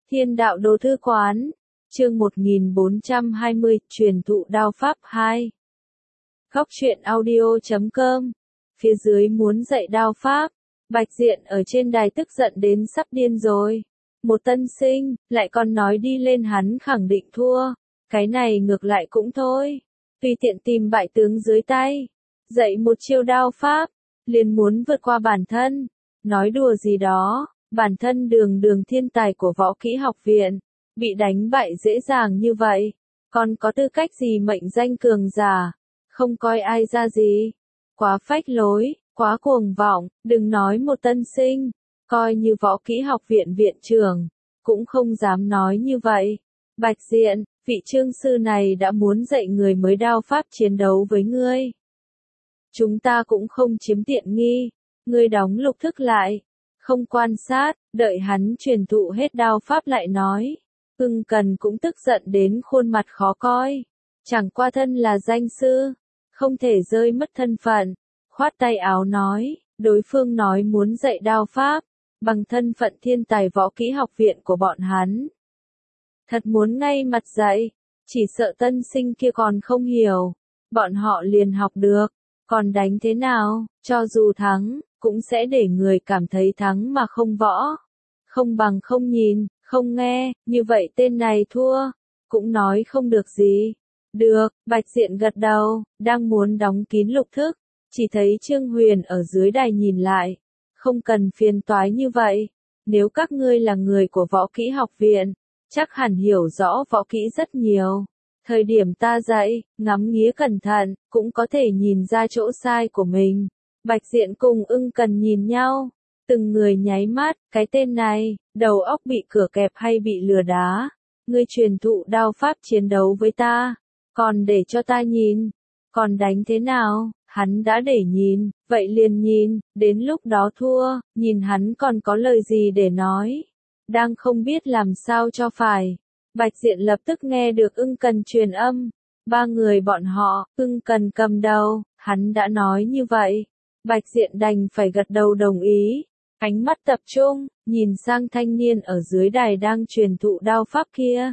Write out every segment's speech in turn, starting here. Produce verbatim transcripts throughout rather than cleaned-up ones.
Thiên đạo đồ thư quán, chương một nghìn bốn trăm hai mươi, truyền thụ đao pháp hai. Góc truyện audio chấm com. Phía dưới muốn dạy đao pháp, Bạch Diện ở trên đài tức giận đến sắp điên rồi. Một tân sinh, lại còn nói đi lên hắn khẳng định thua. Cái này ngược lại cũng thôi. Tùy tiện tìm bại tướng dưới tay. Dạy một chiêu đao pháp, liền muốn vượt qua bản thân. Nói đùa gì đó, bản thân đường đường thiên tài của võ kỹ học viện. Bị đánh bại dễ dàng như vậy. Còn có tư cách gì mệnh danh cường giả. Không coi ai ra gì. Quá phách lối, quá cuồng vọng, đừng nói một tân sinh. Coi như võ kỹ học viện viện trưởng. Cũng không dám nói như vậy. Bạch Diện, vị trương sư này đã muốn dạy người mới đao pháp chiến đấu với ngươi. Chúng ta cũng không chiếm tiện nghi. Ngươi đóng lục thức lại. Không quan sát, đợi hắn truyền thụ hết đao pháp lại nói. Ưng Cần cũng tức giận đến khuôn mặt khó coi. Chẳng qua thân là danh sư. Không thể rơi mất thân phận. Khoát tay áo nói, đối phương nói muốn dạy đao pháp. Bằng thân phận thiên tài võ kỹ học viện của bọn hắn. Thật muốn ngay mặt dạy. Chỉ sợ tân sinh kia còn không hiểu. Bọn họ liền học được. Còn đánh thế nào, cho dù thắng, cũng sẽ để người cảm thấy thắng mà không võ. Không bằng không nhìn, không nghe, như vậy tên này thua. Cũng nói không được gì. Được, Bạch Diện gật đầu, đang muốn đóng kín lục thức. Chỉ thấy Trương Huyền ở dưới đài nhìn lại. Không cần phiền toái như vậy. Nếu các ngươi là người của võ kỹ học viện, chắc hẳn hiểu rõ võ kỹ rất nhiều. Thời điểm ta dạy, ngắm nghía cẩn thận, cũng có thể nhìn ra chỗ sai của mình. Bạch Diện cùng Ưng Cần nhìn nhau. Từng người nháy mắt, cái tên này, đầu óc bị cửa kẹp hay bị lừa đá. Ngươi truyền thụ đao pháp chiến đấu với ta. Còn để cho ta nhìn. Còn đánh thế nào, hắn đã để nhìn, vậy liền nhìn, đến lúc đó thua, nhìn hắn còn có lời gì để nói. Đang không biết làm sao cho phải. Bạch Diện lập tức nghe được Ưng Cần truyền âm. Ba người bọn họ, Ưng Cần cầm đầu, hắn đã nói như vậy. Bạch Diện đành phải gật đầu đồng ý. Ánh mắt tập trung, nhìn sang thanh niên ở dưới đài đang truyền thụ đao pháp kia.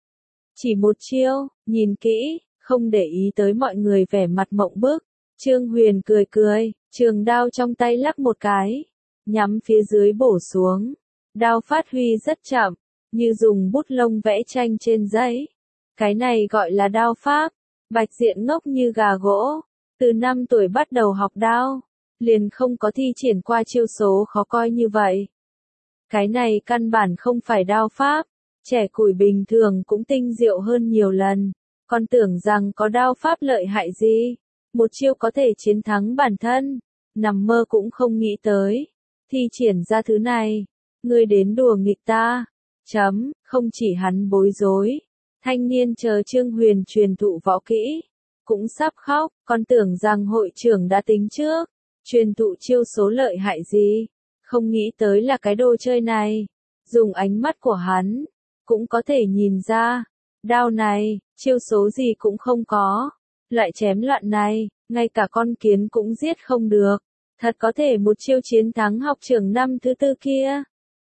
Chỉ một chiêu, nhìn kỹ, không để ý tới mọi người vẻ mặt mộng bức. Trương Huyền cười cười, trường đao trong tay lắc một cái. Nhắm phía dưới bổ xuống. Đao phát huy rất chậm. Như dùng bút lông vẽ tranh trên giấy. Cái này gọi là đao pháp. Bạch Diện ngốc như gà gỗ. Từ năm tuổi bắt đầu học đao. Liền không có thi triển qua chiêu số khó coi như vậy. Cái này căn bản không phải đao pháp. Trẻ củi bình thường cũng tinh diệu hơn nhiều lần. Còn tưởng rằng có đao pháp lợi hại gì. Một chiêu có thể chiến thắng bản thân. Nằm mơ cũng không nghĩ tới. Thi triển ra thứ này. Ngươi đến đùa nghịch ta. Chấm, không chỉ hắn bối rối. Thanh niên chờ Trương Huyền truyền thụ võ kỹ. Cũng sắp khóc, còn tưởng rằng hội trưởng đã tính trước. Truyền thụ chiêu số lợi hại gì. Không nghĩ tới là cái đồ chơi này. Dùng ánh mắt của hắn. Cũng có thể nhìn ra. Đao này, chiêu số gì cũng không có. Loại chém loạn này, ngay cả con kiến cũng giết không được. Thật có thể một chiêu chiến thắng học trưởng năm thứ tư kia.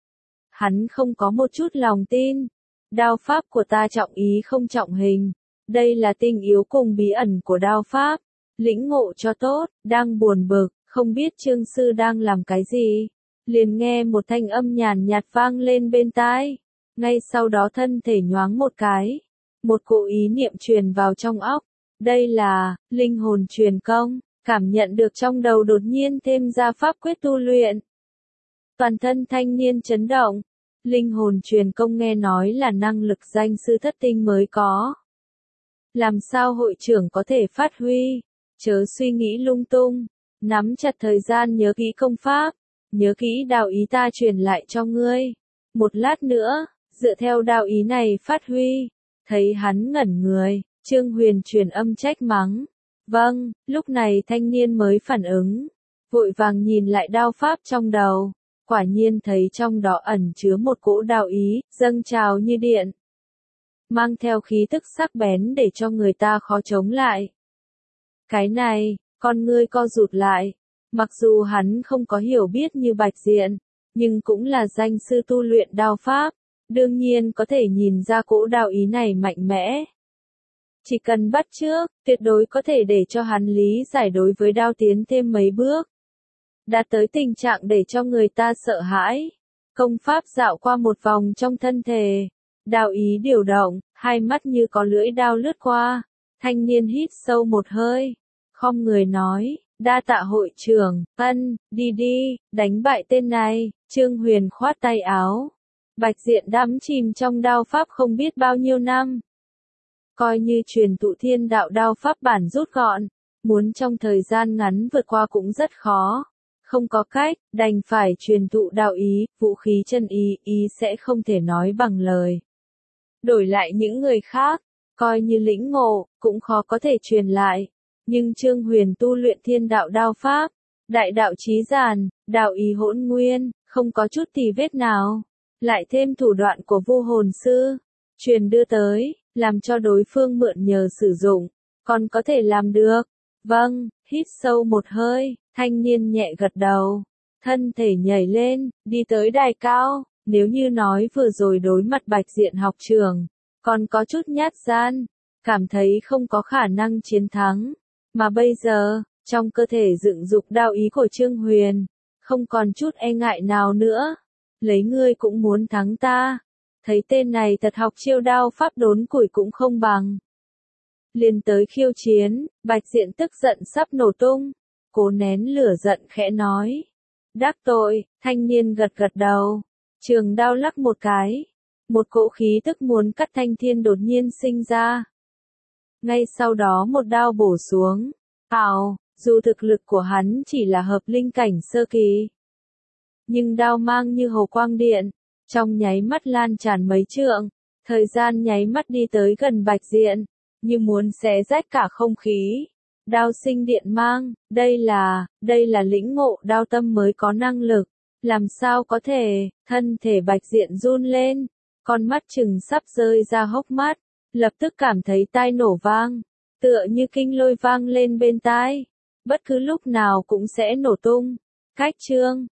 Hắn không có một chút lòng tin. Đao pháp của ta trọng ý không trọng hình. Đây là tinh yếu cùng bí ẩn của đao pháp. Lĩnh ngộ cho tốt, đang buồn bực, không biết Trương sư đang làm cái gì. Liền nghe một thanh âm nhàn nhạt vang lên bên tai. Ngay sau đó thân thể nhoáng một cái. Một cỗ ý niệm truyền vào trong óc. Đây là, linh hồn truyền công. Cảm nhận được trong đầu đột nhiên thêm ra pháp quyết tu luyện. Toàn thân thanh niên chấn động. Linh hồn truyền công nghe nói là năng lực danh sư thất tinh mới có. Làm sao hội trưởng có thể phát huy? Chớ suy nghĩ lung tung. Nắm chặt thời gian nhớ kỹ công pháp. Nhớ kỹ đạo ý ta truyền lại cho ngươi. Một lát nữa, dựa theo đạo ý này phát huy. Thấy hắn ngẩn người, Trương Huyền truyền âm trách mắng. Vâng, lúc này thanh niên mới phản ứng. Vội vàng nhìn lại đao pháp trong đầu. Quả nhiên thấy trong đó ẩn chứa một cỗ đạo ý, dâng trào như điện. Mang theo khí tức sắc bén để cho người ta khó chống lại. Cái này, con ngươi co rụt lại. Mặc dù hắn không có hiểu biết như Bạch Diện, nhưng cũng là danh sư tu luyện đao pháp. đương nhiên có thể nhìn ra cỗ đao ý này mạnh mẽ. Chỉ cần bắt chước, tuyệt đối có thể để cho hắn lý giải đối với đao tiến thêm mấy bước. Đã tới tình trạng để cho người ta sợ hãi. Công pháp dạo qua một vòng trong thân thể. Đao ý điều động, hai mắt như có lưỡi đao lướt qua. Thanh niên hít sâu một hơi. Khom người nói, đa tạ hội trưởng, ân, đi đi, đánh bại tên này. Trương Huyền khoát tay áo. Bạch Diện đắm chìm trong đao pháp không biết bao nhiêu năm. Coi như truyền tụ thiên đạo đao pháp bản rút gọn, muốn trong thời gian ngắn vượt qua cũng rất khó. Không có cách, đành phải truyền thụ đạo ý, vũ khí chân ý, ý sẽ không thể nói bằng lời. Đổi lại những người khác, coi như lĩnh ngộ, cũng khó có thể truyền lại. Nhưng Trương Huyền tu luyện thiên đạo đao pháp, đại đạo chí giản, đạo ý hỗn nguyên, không có chút tì vết nào. Lại thêm thủ đoạn của Vu Hồn Sư, truyền đưa tới, làm cho đối phương mượn nhờ sử dụng, còn có thể làm được. Vâng, hít sâu một hơi, thanh niên nhẹ gật đầu, thân thể nhảy lên, đi tới đài cao. Nếu như nói vừa rồi đối mặt Bạch Diện học trưởng, còn có chút nhát gan, cảm thấy không có khả năng chiến thắng, mà bây giờ, trong cơ thể dựng dục đao ý của Trương Huyền, không còn chút e ngại nào nữa. Lấy ngươi cũng muốn thắng ta. Thấy tên này thật học chiêu đao pháp đốn củi cũng không bằng. Liền tới khiêu chiến, Bạch Diện tức giận sắp nổ tung. Cố nén lửa giận khẽ nói. Đắc tội, thanh niên gật gật đầu. Trường đao lắc một cái. Một cỗ khí tức muốn cắt thanh thiên đột nhiên sinh ra. Ngay sau đó một đao bổ xuống. Ào, dù thực lực của hắn chỉ là hợp linh cảnh sơ kỳ. Nhưng đao mang như hồ quang điện. Trong nháy mắt lan tràn mấy trượng, thời gian nháy mắt đi tới gần Bạch Diện, như muốn xé rách cả không khí. Đao sinh điện mang, đây là, đây là lĩnh ngộ đao tâm mới có năng lực, làm sao có thể, thân thể Bạch Diện run lên, con mắt chừng sắp rơi ra hốc mắt, lập tức cảm thấy tai nổ vang, tựa như kinh lôi vang lên bên tai, bất cứ lúc nào cũng sẽ nổ tung. Cách chương